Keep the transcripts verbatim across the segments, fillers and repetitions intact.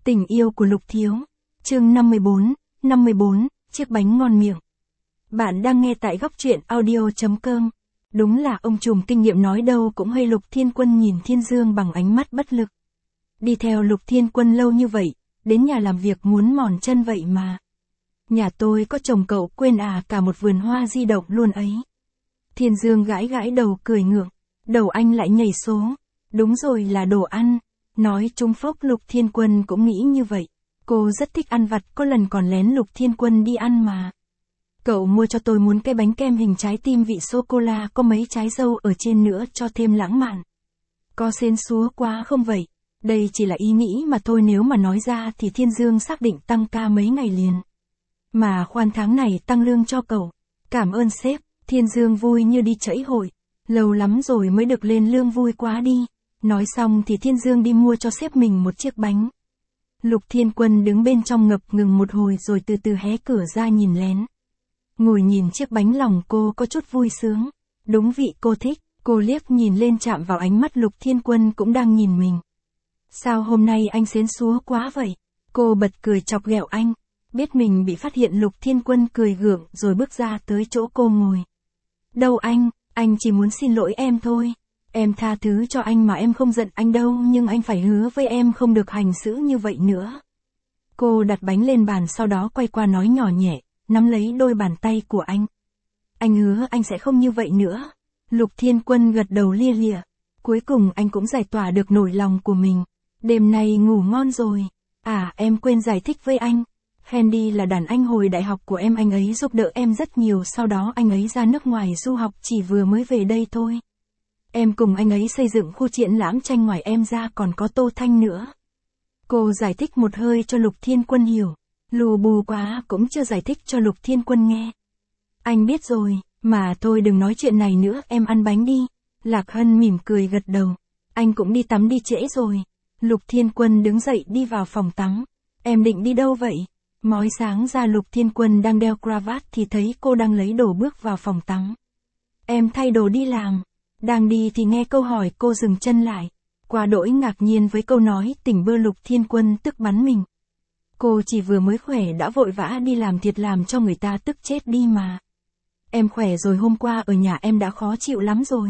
Tình yêu của Lục Thiếu. Chương năm mươi bốn, năm mươi bốn, chiếc bánh ngon miệng. Bạn đang nghe tại góc truyện audio chấm com. Đúng là ông trùm kinh nghiệm nói đâu cũng hay. Lục Thiên Quân nhìn Thiên Dương bằng ánh mắt bất lực. Đi theo Lục Thiên Quân lâu như vậy, đến nhà làm việc muốn mòn chân vậy mà. Nhà tôi có chồng cậu quên à, cả một vườn hoa di động luôn ấy. Thiên Dương gãi gãi đầu cười ngượng. Đầu anh lại nhảy số. Đúng rồi, là đồ ăn. Nói trúng phốc. Lục Thiên Quân cũng nghĩ như vậy. Cô rất thích ăn vặt, có lần còn lén Lục Thiên Quân đi ăn mà. Cậu mua cho tôi muốn cái bánh kem hình trái tim vị sô-cô-la có mấy trái dâu ở trên nữa cho thêm lãng mạn. Có xến xúa quá không vậy? Đây chỉ là ý nghĩ mà thôi, nếu mà nói ra thì Thiên Dương xác định tăng ca mấy ngày liền. Mà khoan tháng này tăng lương cho cậu. Cảm ơn sếp. Thiên Dương vui như đi chẫy hội. Lâu lắm rồi mới được lên lương, vui quá đi. Nói xong thì Thiên Dương đi mua cho sếp mình một chiếc bánh. Lục Thiên Quân đứng bên trong ngập ngừng một hồi rồi từ từ hé cửa ra nhìn lén. Ngồi nhìn chiếc bánh lòng cô có chút vui sướng. Đúng vị cô thích. Cô liếc nhìn lên chạm vào ánh mắt Lục Thiên Quân cũng đang nhìn mình. Sao hôm nay anh xến xúa quá vậy? Cô bật cười chọc ghẹo anh. Biết mình bị phát hiện, Lục Thiên Quân cười gượng rồi bước ra tới chỗ cô ngồi. Đâu anh, anh chỉ muốn xin lỗi em thôi. Em tha thứ cho anh mà, em không giận anh đâu, nhưng anh phải hứa với em không được hành xử như vậy nữa. Cô đặt bánh lên bàn, sau đó quay qua nói nhỏ nhẹ, nắm lấy đôi bàn tay của anh. Anh hứa anh sẽ không như vậy nữa. Lục Thiên Quân gật đầu lia lịa. Cuối cùng anh cũng giải tỏa được nỗi lòng của mình. Đêm nay ngủ ngon rồi. À, em quên giải thích với anh. Hendy là đàn anh hồi đại học của em, anh ấy giúp đỡ em rất nhiều, sau đó anh ấy ra nước ngoài du học, chỉ vừa mới về đây thôi. Em cùng anh ấy xây dựng khu triển lãm tranh, ngoài em ra còn có Tô Thanh nữa. Cô giải thích một hơi cho Lục Thiên Quân hiểu. Lù bù quá cũng chưa giải thích cho Lục Thiên Quân nghe. Anh biết rồi, mà thôi đừng nói chuyện này nữa, em ăn bánh đi. Lạc Hân mỉm cười gật đầu. Anh cũng đi tắm đi, trễ rồi. Lục Thiên Quân đứng dậy đi vào phòng tắm. Em định đi đâu vậy? Mói sáng ra Lục Thiên Quân đang đeo cravat thì thấy cô đang lấy đồ bước vào phòng tắm. Em thay đồ đi làm. Đang đi thì nghe câu hỏi, cô dừng chân lại. Quá đỗi ngạc nhiên với câu nói tỉnh bơ, Lục Thiên Quân tức bắn mình. Cô chỉ vừa mới khỏe đã vội vã đi làm, thiệt làm cho người ta tức chết đi mà. Em khỏe rồi, hôm qua ở nhà em đã khó chịu lắm rồi.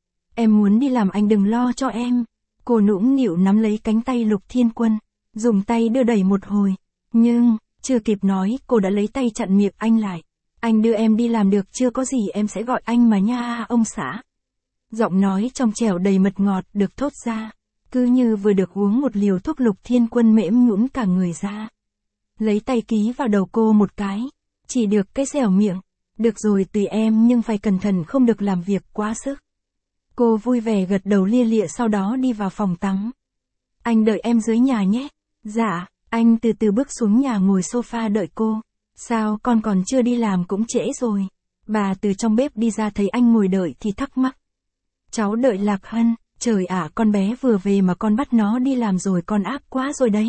Em muốn đi làm, anh đừng lo cho em. Cô nũng nịu nắm lấy cánh tay Lục Thiên Quân, dùng tay đưa đẩy một hồi. Nhưng, chưa kịp nói, cô đã lấy tay chặn miệng anh lại. Anh đưa em đi làm được chưa, có gì em sẽ gọi anh mà nha ông xã. Giọng nói trong trẻo đầy mật ngọt được thốt ra. Cứ như vừa được uống một liều thuốc. Lục Thiên Quân mễm nhũn cả người ra. Lấy tay ký vào đầu cô một cái. Chỉ được cái dẻo miệng. Được rồi, tùy em, nhưng phải cẩn thận, không được làm việc quá sức. Cô vui vẻ gật đầu lia lịa, sau đó đi vào phòng tắm. Anh đợi em dưới nhà nhé. Dạ. Anh từ từ bước xuống nhà ngồi sofa đợi cô. Sao con còn chưa đi làm, cũng trễ rồi. Bà từ trong bếp đi ra thấy anh ngồi đợi thì thắc mắc. Cháu đợi Lạc Hân. Trời ạ, con bé vừa về mà con bắt nó đi làm rồi, con ác quá rồi đấy.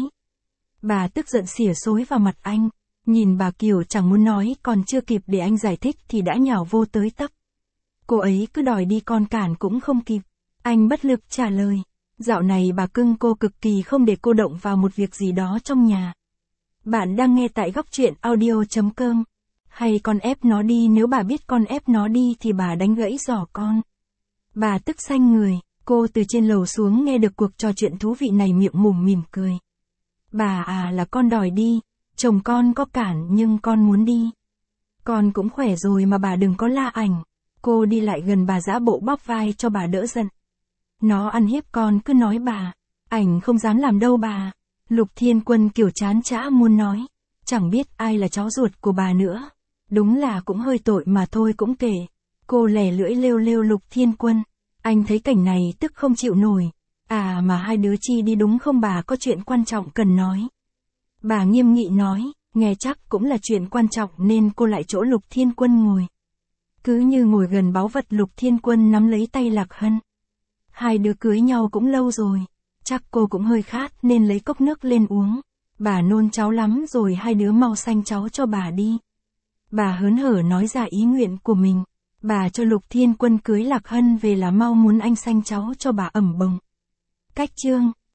Bà tức giận xỉa xối vào mặt anh. Nhìn bà kiểu chẳng muốn nói, còn chưa kịp để anh giải thích thì đã nhào vô tới tấp. Cô ấy cứ đòi đi, con cản cũng không kịp. Anh bất lực trả lời. Dạo này bà cưng cô cực kỳ không để cô động vào một việc gì đó trong nhà. Bạn đang nghe tại góc truyện audio chấm com. Hay con ép nó đi, nếu bà biết con ép nó đi thì bà đánh gãy giỏ con. Bà tức xanh người. Cô từ trên lầu xuống nghe được cuộc trò chuyện thú vị này, miệng mùm mỉm cười. Bà à, là con đòi đi. Chồng con có cản nhưng con muốn đi. Con cũng khỏe rồi mà bà đừng có la ảnh. Cô đi lại gần bà, giả bộ bóp vai cho bà đỡ giận. Nó ăn hiếp con, cứ nói bà. Ảnh không dám làm đâu bà. Lục Thiên Quân kiểu chán chã muốn nói. Chẳng biết ai là cháu ruột của bà nữa. Đúng là cũng hơi tội mà thôi cũng kể. Cô lè lưỡi lêu lêu Lục Thiên Quân. Anh thấy cảnh này tức không chịu nổi. À mà hai đứa chi đi đúng không bà, có chuyện quan trọng cần nói. Bà nghiêm nghị nói, nghe chắc cũng là chuyện quan trọng nên cô lại chỗ Lục Thiên Quân ngồi. Cứ như ngồi gần báu vật, Lục Thiên Quân nắm lấy tay Lạc Hân. Hai đứa cưới nhau cũng lâu rồi. Chắc cô cũng hơi khát nên lấy cốc nước lên uống. Bà nôn cháu lắm rồi, hai đứa mau sanh cháu cho bà đi. Bà hớn hở nói ra ý nguyện của mình. Bà cho Lục Thiên Quân cưới Lạc Hân về là mau muốn anh sanh cháu cho bà ẩm bồng. Cách chương.